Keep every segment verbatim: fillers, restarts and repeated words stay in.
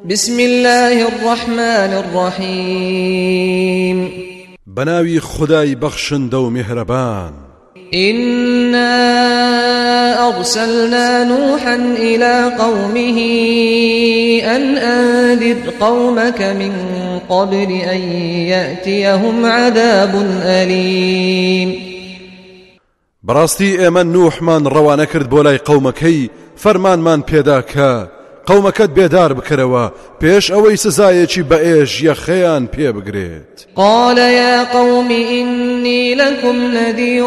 بسم الله الرحمن الرحيم بناوي خداي بخشن دو مهربان إنا أرسلنا نوحا إلى قومه أن أنذر قومك من قبل أن يأتيهم عذاب أليم براستي ايمن نوح من روانا كرد بولاي قومكي فرمان من بيداكا قومكت بيدار بكروا بيش اوي سزايكي بأيش يخيان بي بگريت قال يا قوم إني لكم نذير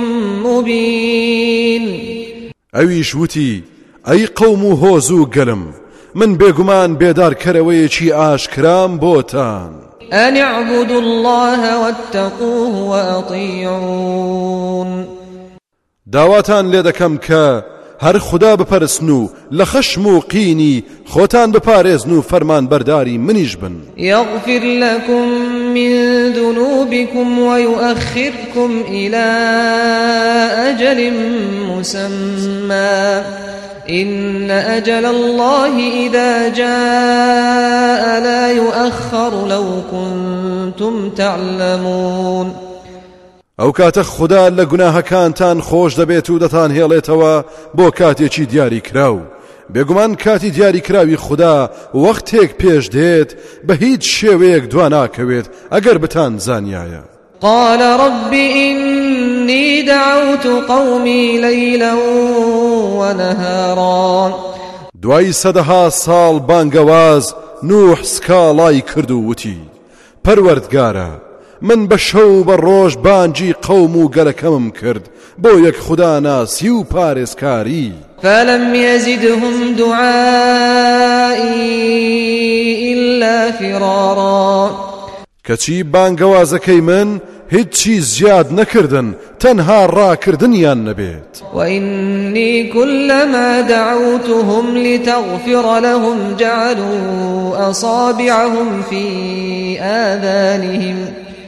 مبين اويش وتي اي قوم هوزو قلم من بيگومان بيدار كرويكي آشكرام بوتان أن اعبدوا الله واتقوه وأطيعون داواتان لدكم كا هر خدا بپرسنو لخشمو قيني خوتان بپارزنو فرمان برداري منيش بن يغفر لكم من ذنوبكم ويؤخركم إلى أجل مسمى إن أجل الله إذا جاء لا يؤخر لو كنتم تعلمون او کاتە خدا لە گوناهەکانتان خۆش دەبێت و دەتان هێڵێتەوە بۆ کاتێکی دیاری کراو بێگومان کاتی دیاری کراوی خدا وەختێک پێش دێت بە هیچ شێوەیەک دوا ناکەوێت ئەگەر بتان زانیایە قال رب إني دعوت قومي ليلا ونهارا دوای سەدەها ساڵ بانگەواز نوح سکاڵای کرد و وتی پەروەردگارە من بشو بروج بانجي قوم قلكم كرد بويك خدا ناسي و پارسكاري فلم يزدهم دعائي إلا فرارا كتي بانقوازكي من هيتشي زياد نكردن تنها را كردنيان نبيت وإني كلما دعوتهم لتغفر لهم جعلوا أصابعهم في آذانهم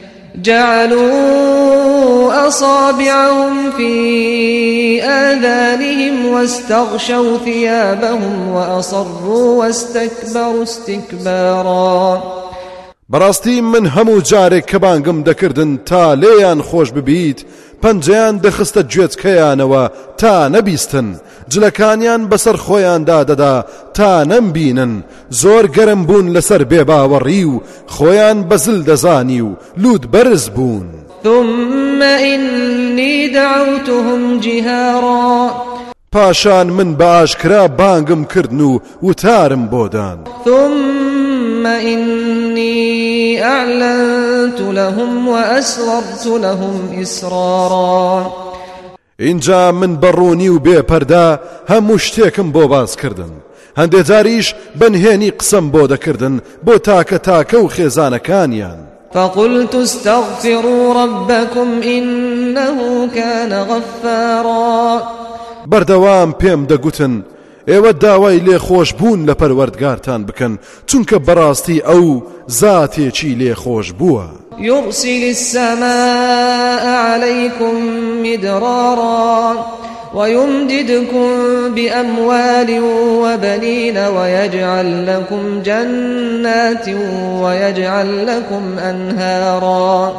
جعلوا أصابعهم في آذانهم واستغشوا ثيابهم وأصروا واستكبروا استكبارا براستي من همو جارك كبانقم دكردن تا ليان خوش ببيت پنجيان دخست جويت كيانوا تا نبيستن جلكانيان بسر خويان داددا تا نمبينن زور گرم بون لسر بيباوريو خويان بزل دزانيو لود برز بون ثم إني دعوتهم جهارا پاشان من باشكرا بانگم كردنو وتارم بودان ثم إني أعلنت لهم وأسررت لهم إسرارا اینجا من برونی و بێ پەردا هەموو شتێکم بۆ باز کردن هەندێ جاریش بەنهێنی قسەم بۆ دەکردن بۆ تاکە تاکە و خێزانەکانیان فقلت استغفروا ربكم إنه كان غفارا بەردەوام پێم دەگوتن ئێوە داوای لێ خۆش بوون لە پەروەردگارتان بکەن چونکە بەڕاستی ئەو زاتێکی لێ خۆش بووە يرسل السماء عليكم مدرارا ويمددكم بأموال وبنين ويجعل لكم جنات ويجعل لكم أنهارا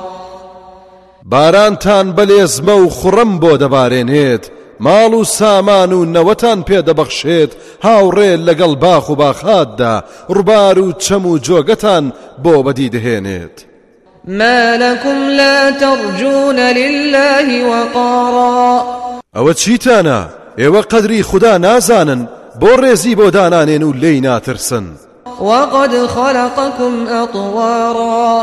بارانتان بەلێزمە و خوڕم بۆ دەبارێنێت ماڵ و سامان و نەوەتان پێدەبەخشێت هاوڕێ لەگەڵ باخ و باخاتدا ڕووبار و چەم و جۆگەتان بۆ بەدی دەهێنێت ما لكم لا ترجون لله وقارا ئەوە چیتانە ئێوە قەدری خدا نازانن بۆ ڕێزی بۆ دانانێن و لێی ناترسن وقد خلقكم أطوارا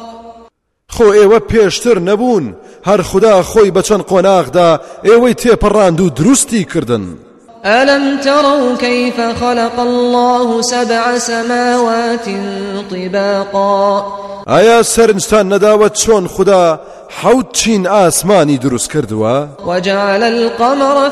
خۆ ئێوە پێشتر نەبوون هەر خدا خۆی بەچەند قۆناغدا ئێوەی تێپەڕاند و دروستی کردن ألم تروا كيف خلق الله سبع سماوات طباقا ئایا سەرنجتان نەداوە چۆن خدا حەوت چین ئاسمانی دروست کردووە وجعل القمر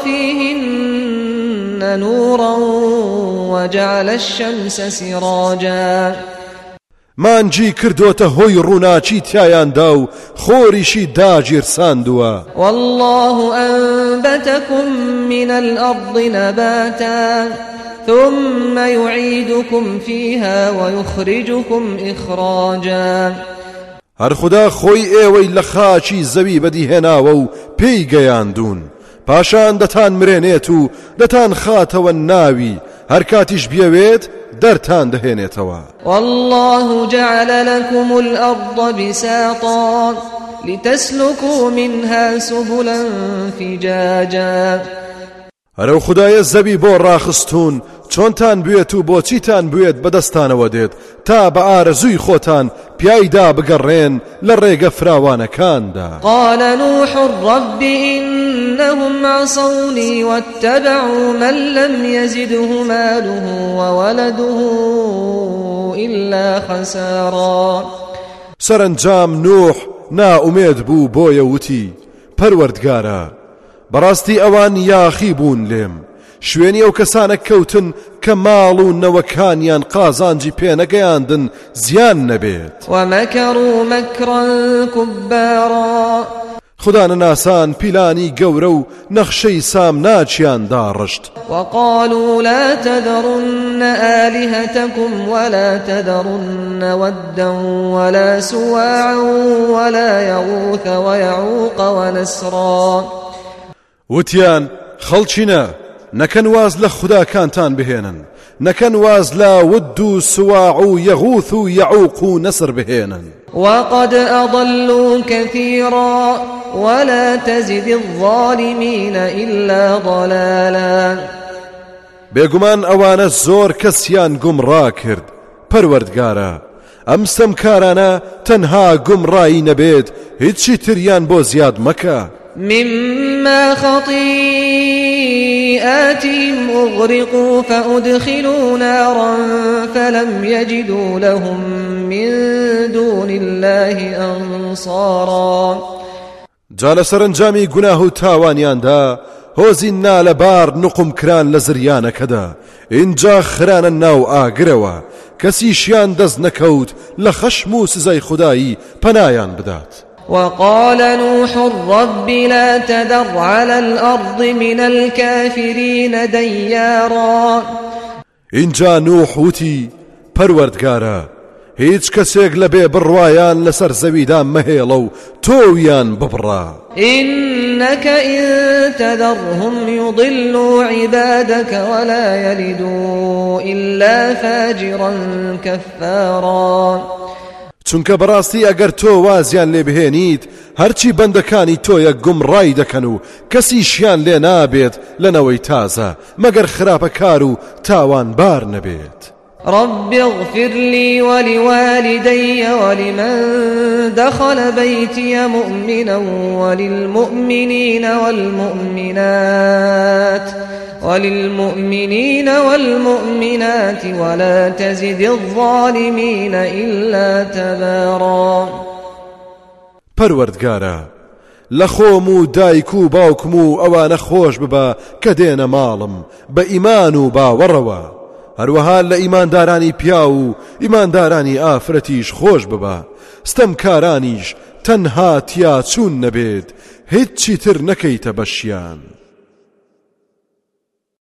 فيهن نورا وجعل الشمس سراجا مانجی کردوتە هۆی ڕووناچی تایاندا و خۆریشی داگیرساندووە والله أنبتكم من الأرض نباتا ثم يعيدكم فيها ويخرجكم إخراجا. هر خدا خۆی ئێوەی لە خاچی زەوی بەدیهێناوە و پێی گەیاندون، پاشان دەتان مرێنێت و دەتان خاتەوە ناوی، هەر کاتیش بیەوێت دەرتان دەهێنێتەوە. والله جعل لكم الأرض بساطا لتسلكوا منها سبلا فجاجا. هەرەو خدایە زەوی بۆ ڕاخستون چۆنتان بوێت و بۆچیتان بوێت بەدەستانەوە دێت تا بە ئارەزووی خۆتان پیایدا بگەڕێن لە ڕێگە فراوانەکاندا. قال نوح رب إنهم عصوني واتبعوا من لم يزده ماله وولده إلا خسارا. سەرنجام نوح نائومێد بوو بۆیە وتی پەروەردگارە بەڕاستی ئەوان یاخی بوون لێم، شوێنی ئەو کەسانە کەوتن کە ماڵ و نەوەکانیان قازانجی پێ نەگەیاندن زیان نەبێت. ومكروا مكرا كبارا. خدا نەناسان پیلانی گەورە و نەخشەی سامناچیان داڕشت. وقالوا لا تذرن آلهتكم ولا تذرن ودا ولا سواعا ولا يغوث ويعوق ونسرا. وتیان خەڵچینە نەکەن واز لە خوداکانتان بهێنن، نەکەن واز لە ود و سواع و یەغوث و یەعوق و نەسر بهێنن. وقد أضلوا كثيرا ولا تزد الظالمين إلا ضلالا. بێگومان ئەوانە زۆر کەسیان گومڕا کرد. پەروەردگارە ئەم ستەمکارانە تەنها گومڕایی نەبێت هیچی تریان بۆ زیاد مەکە. مما خطيئاتهم أغرقوا فأدخلوا نارا فلم يجدوا لهم من دون الله أنصارا. جا لە سەرنجامی گوناه و تاوانیاندا هۆزی نالەبار نقم کران لە زریانەکەدا، اینجا خرانە ناو ئاگرەوە، کەسیشیان دەست نەکەوت لە خەشم و سزای خودایی پەنایان بدات. وقال نوح رب لا تذر على الأرض من الكافرين ديارا. اینجا نوح وتی پەروەردگارە هیچ کەسێک لەبێ بڕوایان لەسەر زەویدا مەهێڵە و تۆویان ببڕا. إنك إن تذرهم يضلوا عبادك ولا يلدوا إلا فاجرا كفارا. چونکە بەڕاستی ئەگەر تۆ وازیان لێ بهێنیت هەرچی بەندەکانی تۆیە گومڕای دەکەن و کەسیشیان لێ نابێت لەنەوەی تازە مەگەر خراپەکار و تاوانبار نەبێت. رب اغفر لي ولوالدي ولمن دخل بيتي مؤمنا وللمؤمنين والمؤمنات وللمؤمنين والمؤمنات ولا تزد الظالمين إلا تبارا. پەروەردگارە لە خۆم و دایک و باوکم و ئەوانە خۆش ببە کە دێنە ماڵم بە ئیمان و باوەڕەوە، هەروەها لە ئیماندارانی پیا و ئیماندارانی ئافرەتیش خۆش ببە، ستەمکارانیش تەنها تیا چوون نەبێت هیچی تر نەکەیتە بەشیان.